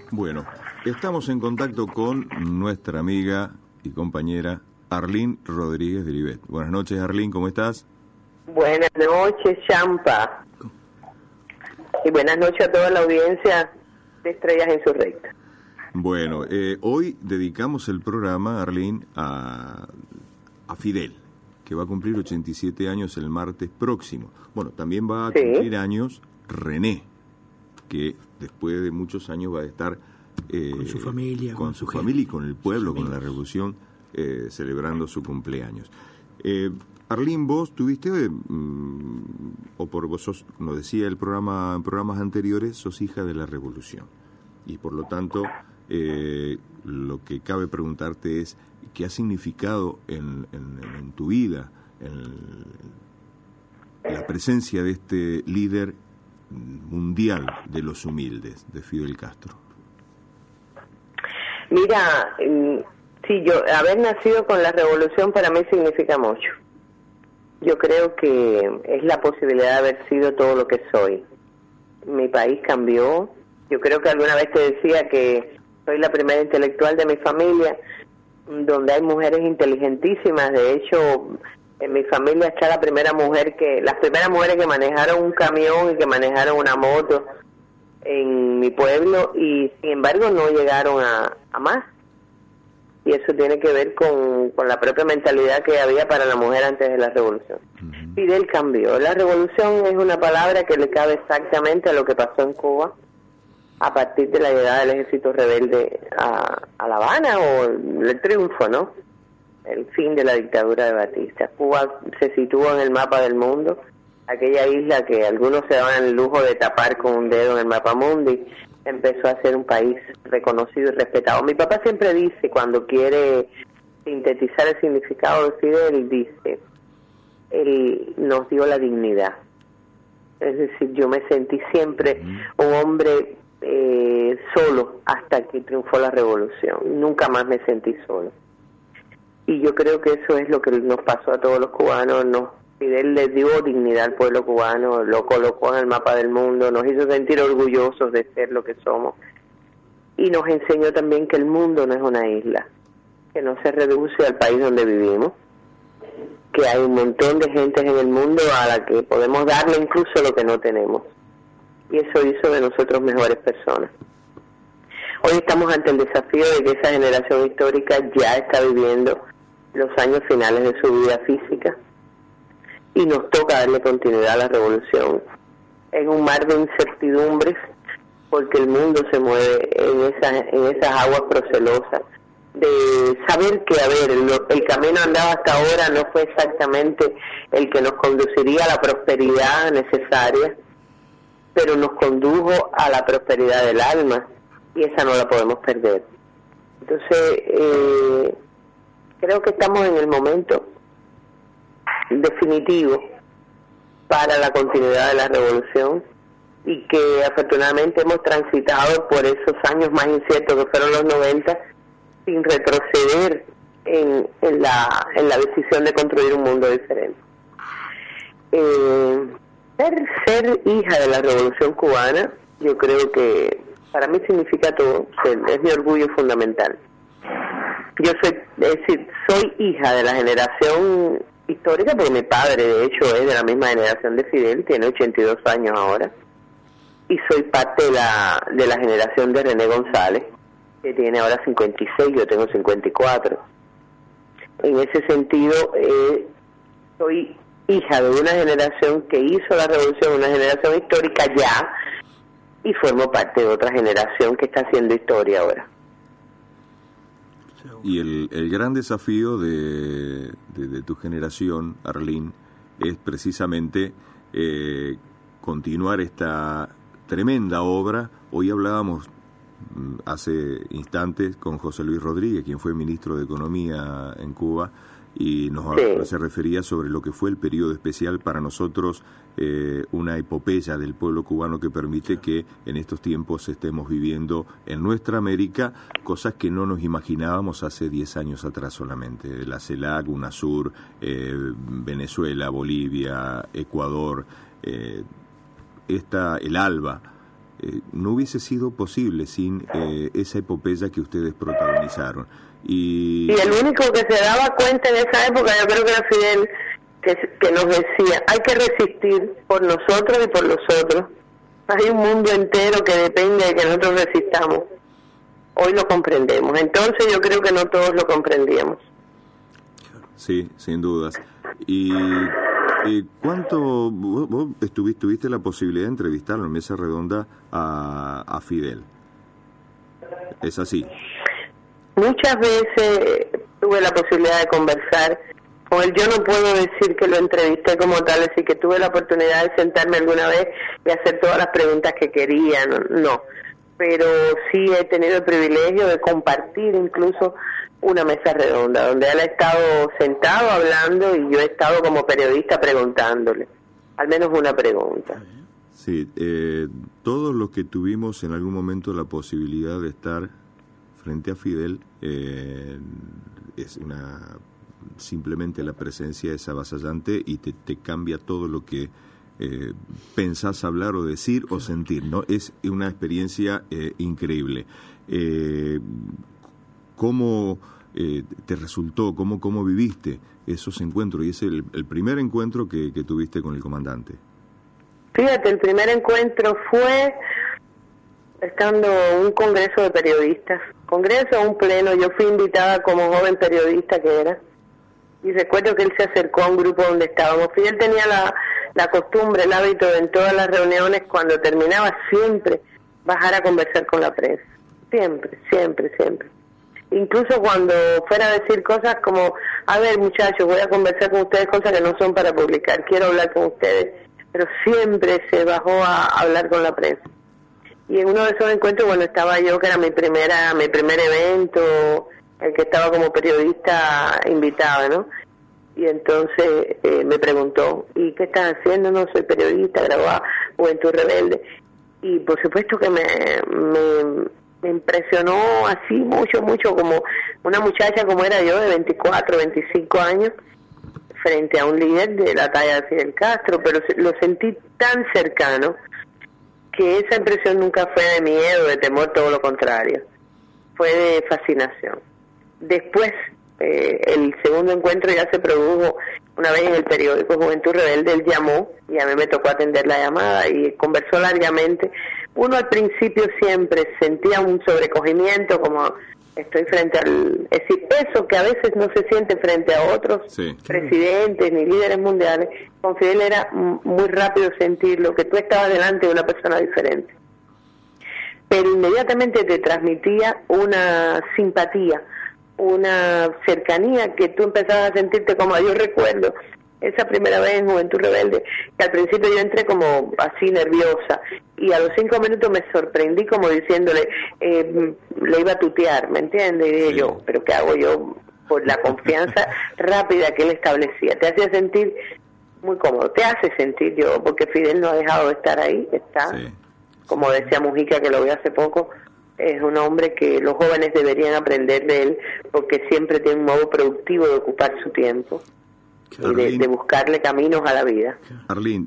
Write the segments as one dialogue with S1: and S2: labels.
S1: Bueno, estamos en contacto con nuestra amiga y compañera Arlene Rodríguez de Olivet. Buenas noches, Arlene, ¿cómo estás?
S2: Buenas noches, Champa. Y buenas noches a toda la audiencia de Estrellas en su recta.
S1: Bueno, hoy dedicamos el programa, Arlene, a Fidel, que va a cumplir 87 años el martes próximo. Bueno, también va a cumplir años René, que después de muchos años va a estar
S3: con su familia,
S1: con su familia y con el pueblo, con la revolución, celebrando su cumpleaños. Arlene, vos tuviste, o por vos sos, nos decía el programa en programas anteriores, sos hija de la revolución. Y por lo tanto, lo que cabe preguntarte es, ¿qué ha significado en tu vida la presencia de este líder mundial de los humildes, de Fidel Castro?
S2: Mira, sí, haber nacido con la revolución para mí significa mucho. Yo creo que es la posibilidad de haber sido todo lo que soy. Mi país cambió. Yo creo que alguna vez te decía que soy la primera intelectual de mi familia, donde hay mujeres inteligentísimas. De hecho, en mi familia está las primeras mujeres que manejaron un camión y que manejaron una moto en mi pueblo, y sin embargo no llegaron a más. Y eso tiene que ver con la propia mentalidad que había para la mujer antes de la revolución. Fidel cambió. La revolución es una palabra que le cabe exactamente a lo que pasó en Cuba a partir de la llegada del ejército rebelde a La Habana, o el triunfo, ¿no? El fin de la dictadura de Batista. Cuba se situó en el mapa del mundo, aquella isla que algunos se daban el lujo de tapar con un dedo en el mapa mundi, empezó a ser un país reconocido y respetado. Mi papá siempre dice, cuando quiere sintetizar el significado de Fidel, dice, él nos dio la dignidad. Es decir, yo me sentí siempre un hombre solo hasta que triunfó la revolución. Nunca más me sentí solo. Y yo creo que eso es lo que nos pasó a todos los cubanos. Fidel le dio dignidad al pueblo cubano, lo colocó en el mapa del mundo, nos hizo sentir orgullosos de ser lo que somos. Y nos enseñó también que el mundo no es una isla, que no se reduce al país donde vivimos, que hay un montón de gente en el mundo a la que podemos darle incluso lo que no tenemos. Y eso hizo de nosotros mejores personas. Hoy estamos ante el desafío de que esa generación histórica ya está viviendo los años finales de su vida física, y nos toca darle continuidad a la revolución en un mar de incertidumbres, porque el mundo se mueve en esas aguas procelosas, de saber que, el camino andado hasta ahora no fue exactamente el que nos conduciría a la prosperidad necesaria, pero nos condujo a la prosperidad del alma, y esa no la podemos perder. Entonces, creo que estamos en el momento definitivo para la continuidad de la revolución, y que afortunadamente hemos transitado por esos años más inciertos que fueron los 90 sin retroceder en la decisión de construir un mundo diferente. Ser hija de la revolución cubana, yo creo que para mí significa todo, es mi orgullo fundamental. Soy hija de la generación histórica, porque mi padre de hecho es de la misma generación de Fidel, tiene 82 años ahora, y soy parte de la generación de René González, que tiene ahora 56, yo tengo 54. En ese sentido, soy hija de una generación que hizo la revolución, una generación histórica ya, y formo parte de otra generación que está haciendo historia ahora.
S1: Y el gran desafío de tu generación, Arlene, es precisamente continuar esta tremenda obra. Hoy hablábamos hace instantes con José Luis Rodríguez, quien fue ministro de Economía en Cuba, y se refería sobre lo que fue el periodo especial para nosotros, una epopeya del pueblo cubano que permite que en estos tiempos estemos viviendo en nuestra América cosas que no nos imaginábamos hace 10 años atrás solamente. La CELAC, UNASUR, Venezuela, Bolivia, Ecuador, el ALBA, no hubiese sido posible sin esa epopeya que ustedes protagonizaron. Y
S2: el único que se daba cuenta en esa época, yo creo que era Fidel, que nos decía, hay que resistir por nosotros y por los otros. Hay un mundo entero que depende de que nosotros resistamos. Hoy lo comprendemos. Entonces yo creo que no todos lo comprendíamos.
S1: Sí, sin dudas. ¿Y cuánto vos tuviste la posibilidad de entrevistarlo en mesa redonda a Fidel? ¿Es así?
S2: Muchas veces tuve la posibilidad de conversar con él. Yo no puedo decir que lo entrevisté como tal, así que tuve la oportunidad de sentarme alguna vez y hacer todas las preguntas que quería, no. Pero sí he tenido el privilegio de compartir incluso una mesa redonda, donde él ha estado sentado hablando y yo he estado como periodista preguntándole, al menos una pregunta.
S1: Sí, todos los que tuvimos en algún momento la posibilidad de estar frente a Fidel, simplemente la presencia es avasallante y te cambia todo lo que pensás hablar o decir o sentir, ¿no? Es una experiencia increíble. ¿Cómo te resultó? ¿Cómo viviste esos encuentros? Y es el primer encuentro que tuviste con el comandante.
S2: Fíjate, el primer encuentro fue estando un congreso de periodistas, un pleno. Yo fui invitada como joven periodista que era, y recuerdo que él se acercó a un grupo donde estábamos. Fidel tenía la costumbre, el hábito de en todas las reuniones, cuando terminaba, siempre bajar a conversar con la prensa. Siempre. Incluso cuando fuera a decir cosas como, a ver muchachos, voy a conversar con ustedes cosas que no son para publicar, quiero hablar con ustedes, pero siempre se bajó a hablar con la prensa. Y en uno de esos encuentros, bueno, estaba yo, que era mi primer evento, el que estaba como periodista invitada, ¿no? Y entonces me preguntó, ¿y qué estás haciendo? No, soy periodista, graduada, Juventud Rebelde. Y por supuesto que me impresionó así mucho, como una muchacha como era yo, de 24, 25 años, frente a un líder de la talla de Fidel Castro, pero lo sentí tan cercano que esa impresión nunca fue de miedo, de temor, todo lo contrario, fue de fascinación. Después, el segundo encuentro ya se produjo una vez en el periódico Juventud Rebelde. Él llamó y a mí me tocó atender la llamada y conversó largamente. Uno al principio siempre sentía un sobrecogimiento, como estoy frente es decir, eso que a veces no se siente frente a otros presidentes ni líderes mundiales. Con Fidel era muy rápido sentirlo, que tú estabas delante de una persona diferente, pero inmediatamente te transmitía una simpatía, una cercanía, que tú empezabas a sentirte como, yo recuerdo esa primera vez en Juventud Rebelde, que al principio yo entré como así nerviosa, y a los 5 minutos me sorprendí como diciéndole, le iba a tutear, ¿me entiendes? Y dije yo, ¿pero qué hago yo? Por la confianza rápida que él establecía, te hacía sentir muy cómodo, te hace sentir yo, porque Fidel no ha dejado de estar ahí, está, como decía Mujica, que lo vi hace poco, es un hombre que los jóvenes deberían aprender de él, porque siempre tiene un modo productivo de ocupar su tiempo y de buscarle caminos a la vida.
S1: Arlene,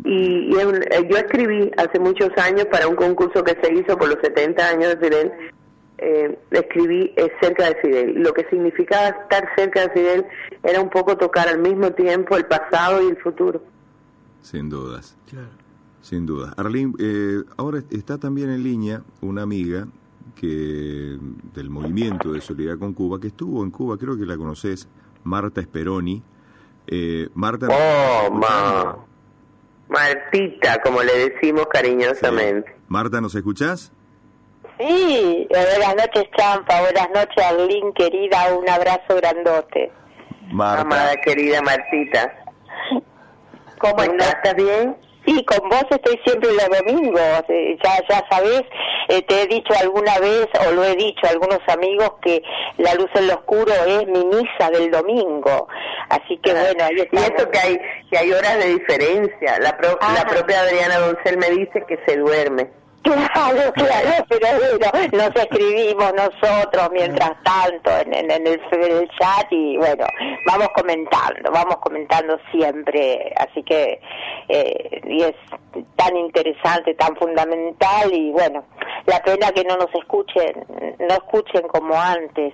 S2: yo escribí hace muchos años para un concurso que se hizo por los 70 años de Fidel, escribí cerca de Fidel. Lo que significaba estar cerca de Fidel era un poco tocar al mismo tiempo el pasado y el futuro.
S1: Sin dudas. Claro. Sin duda. Arlene, ahora está también en línea una amiga del Movimiento de Solidaridad con Cuba, que estuvo en Cuba, creo que la conoces, Marta Speroni. Marta.
S2: Martita, como le decimos cariñosamente.
S1: Sí. Marta, ¿nos escuchás?
S4: Sí, buenas noches, Champa, buenas noches, Arlene, querida, un abrazo grandote.
S2: Marta. Amada querida Martita. ¿Cómo estás? ¿Estás bien?
S4: Sí, con vos estoy siempre los domingos, ya sabés, te he dicho alguna vez, o lo he dicho a algunos amigos, que La Luz en lo Oscuro es mi misa del domingo, así que bueno, ahí está.
S2: Y eso que hay horas de diferencia, la propia Adriana Doncel me dice que se duerme.
S4: Claro, pero bueno, nos escribimos nosotros mientras tanto en el chat y bueno, vamos comentando siempre, así que y es tan interesante, tan fundamental y bueno, la pena que no escuchen como antes.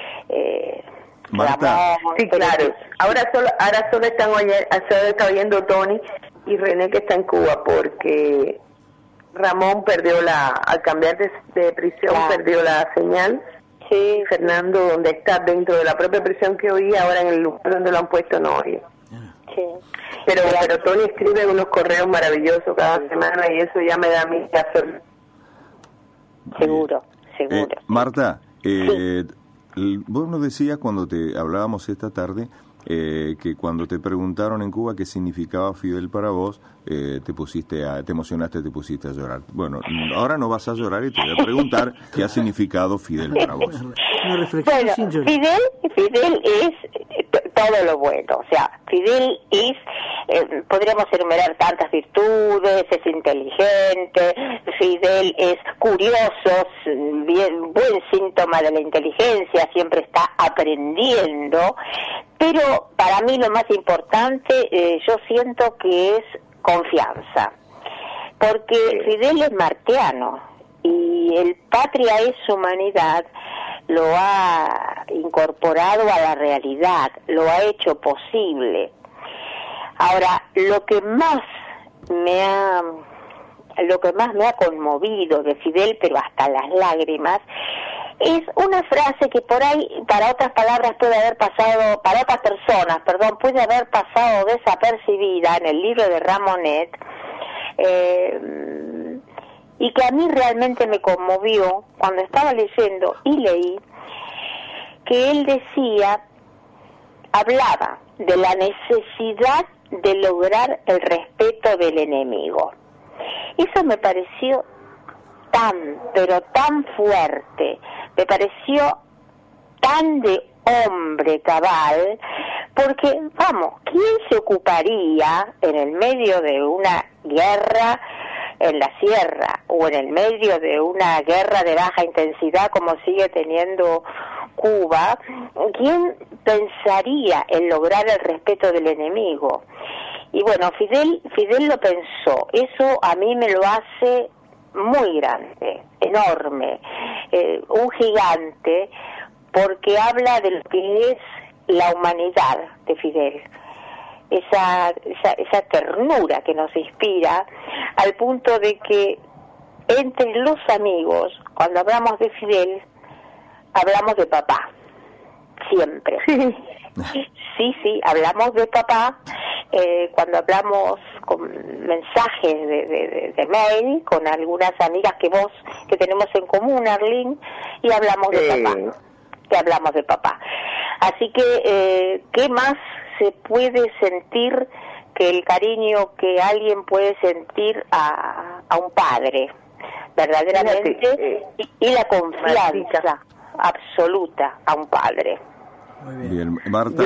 S1: Marta.
S2: Sí, claro. Ahora solo está oyendo Tony y René, que está en Cuba, porque Ramón al cambiar de prisión, perdió la señal. Sí. Fernando, donde está dentro de la propia prisión que oía, ahora en el lugar donde lo han puesto no oye. Sí. Pero Tony escribe unos correos maravillosos cada semana y eso ya me da a mí que hacer.
S4: Seguro.
S1: Marta,
S4: sí.
S1: Vos nos decías cuando te hablábamos esta tarde que cuando te preguntaron en Cuba qué significaba Fidel para vos, te emocionaste, te pusiste a llorar. Bueno, ahora no vas a llorar y te voy a preguntar qué ha significado Fidel para vos.
S3: Una reflexión
S4: bueno,
S3: sin llorar.
S4: Fidel es todo lo bueno, o sea, Fidel es, podríamos enumerar tantas virtudes, es inteligente, Fidel es curioso, buen síntoma de la inteligencia, siempre está aprendiendo, pero para mí lo más importante, yo siento que es confianza, porque Fidel es martiano y el Patria es Humanidad lo ha incorporado a la realidad, lo ha hecho posible. Ahora, lo que más me ha conmovido de Fidel, pero hasta las lágrimas, es una frase que por ahí, para otras palabras puede haber pasado, para otras personas, puede haber pasado desapercibida en el libro de Ramonet, y que a mí realmente me conmovió cuando estaba leyendo y leí que él hablaba de la necesidad de lograr el respeto del enemigo. Eso me pareció pero tan fuerte, me pareció tan de hombre cabal, porque, ¿quién se ocuparía en el medio de una guerra en la sierra o en el medio de una guerra de baja intensidad como sigue teniendo Cuba? ¿Quién pensaría en lograr el respeto del enemigo? Y bueno, Fidel lo pensó. Eso a mí me lo hace muy grande, enorme, un gigante, porque habla de lo que es la humanidad de Fidel, esa ternura que nos inspira, al punto de que entre los amigos, cuando hablamos de Fidel, hablamos de papá, siempre. Sí, hablamos de papá, cuando hablamos con mensajes de mail, con algunas amigas que tenemos en común, Arlene, y hablamos de papá. Así que, ¿qué más se puede sentir que el cariño que alguien puede sentir a un padre, verdaderamente, y la confianza absoluta a un padre?
S1: Muy bien, Marta.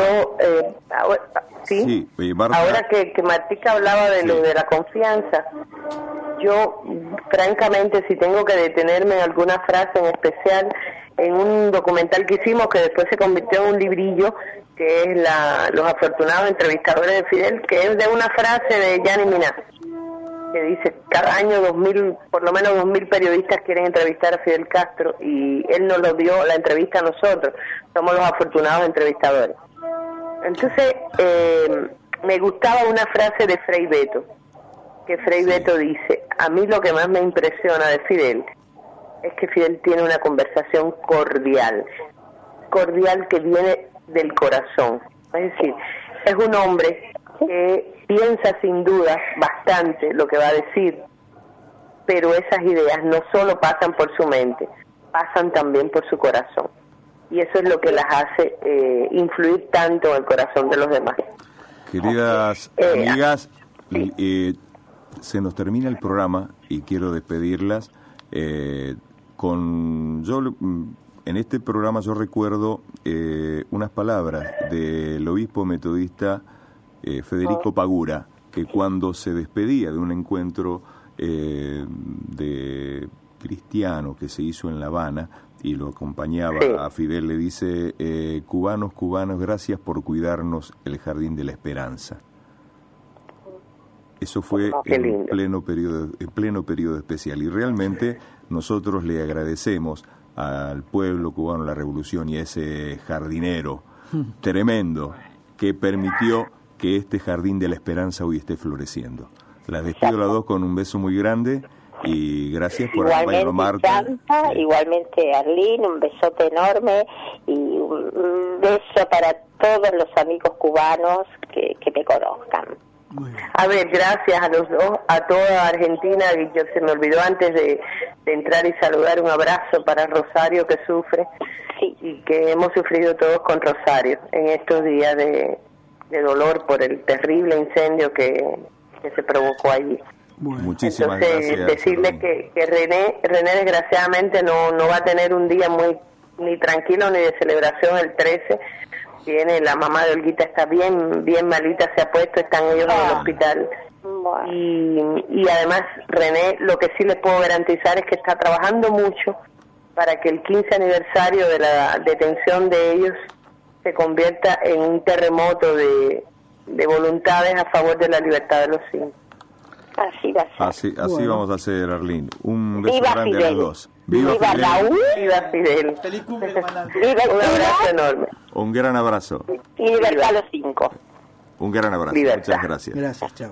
S2: Marta. Ahora que Martica hablaba de lo de la confianza, yo, francamente, si tengo que detenerme en alguna frase en especial, en un documental que hicimos, que después se convirtió en un librillo, que es Los afortunados entrevistadores de Fidel, que es de una frase de Gianni Minà, que dice: cada año por lo menos 2.000 periodistas quieren entrevistar a Fidel Castro, y él nos lo dio la entrevista a nosotros, somos los afortunados entrevistadores. Entonces, me gustaba una frase de Frei Beto, que Frei Beto dice: a mí lo que más me impresiona de Fidel es que Fidel tiene una conversación cordial que viene del corazón. Es decir, es un hombre que piensa sin duda bastante lo que va a decir, pero esas ideas no solo pasan por su mente, pasan también por su corazón. Y eso es lo que las hace influir tanto en el corazón de los demás.
S1: Queridas amigas, se nos termina el programa y quiero despedirlas. En este programa yo recuerdo unas palabras del obispo metodista Federico Pagura, que cuando se despedía de un encuentro de cristiano que se hizo en La Habana y lo acompañaba a Fidel, le dice, cubanos, gracias por cuidarnos el jardín de la esperanza. Eso fue en pleno periodo especial, y realmente nosotros le agradecemos al pueblo cubano, la revolución, y a ese jardinero tremendo que permitió que este jardín de la esperanza hoy esté floreciendo. Las despido a las dos con un beso muy grande y gracias por acompañarnos, Marta.
S4: Igualmente, Arlene, un besote enorme y un beso para todos los amigos cubanos que me conozcan.
S2: A ver, gracias a los dos, a toda Argentina. Y yo se me olvidó antes de entrar y saludar, un abrazo para Rosario, que sufre, y que hemos sufrido todos con Rosario en estos días de dolor por el terrible incendio que se provocó allí.
S1: Bueno, muchísimas
S2: Entonces,
S1: gracias.
S2: Decirle que René desgraciadamente no va a tener un día muy ni tranquilo ni de celebración el 13. Tiene, la mamá de Olguita está bien malita, se ha puesto, están ellos en el hospital. Y además, René, lo que sí les puedo garantizar es que está trabajando mucho para que el 15 aniversario de la detención de ellos se convierta en un terremoto de voluntades a favor de la libertad de los 5.
S4: Así va a ser.
S1: Así vamos a hacer, Arlene. Un beso
S4: Viva
S1: grande
S4: Fidel.
S1: a los dos.
S4: Viva Raúl.
S2: Viva Fidel.
S3: Feliz cumple, comandante.
S4: Viva
S2: Un abrazo enorme.
S1: Un gran abrazo.
S4: y libertad a los 5.
S1: Un gran abrazo.
S2: Libertad.
S1: Muchas gracias.
S3: Gracias, chao.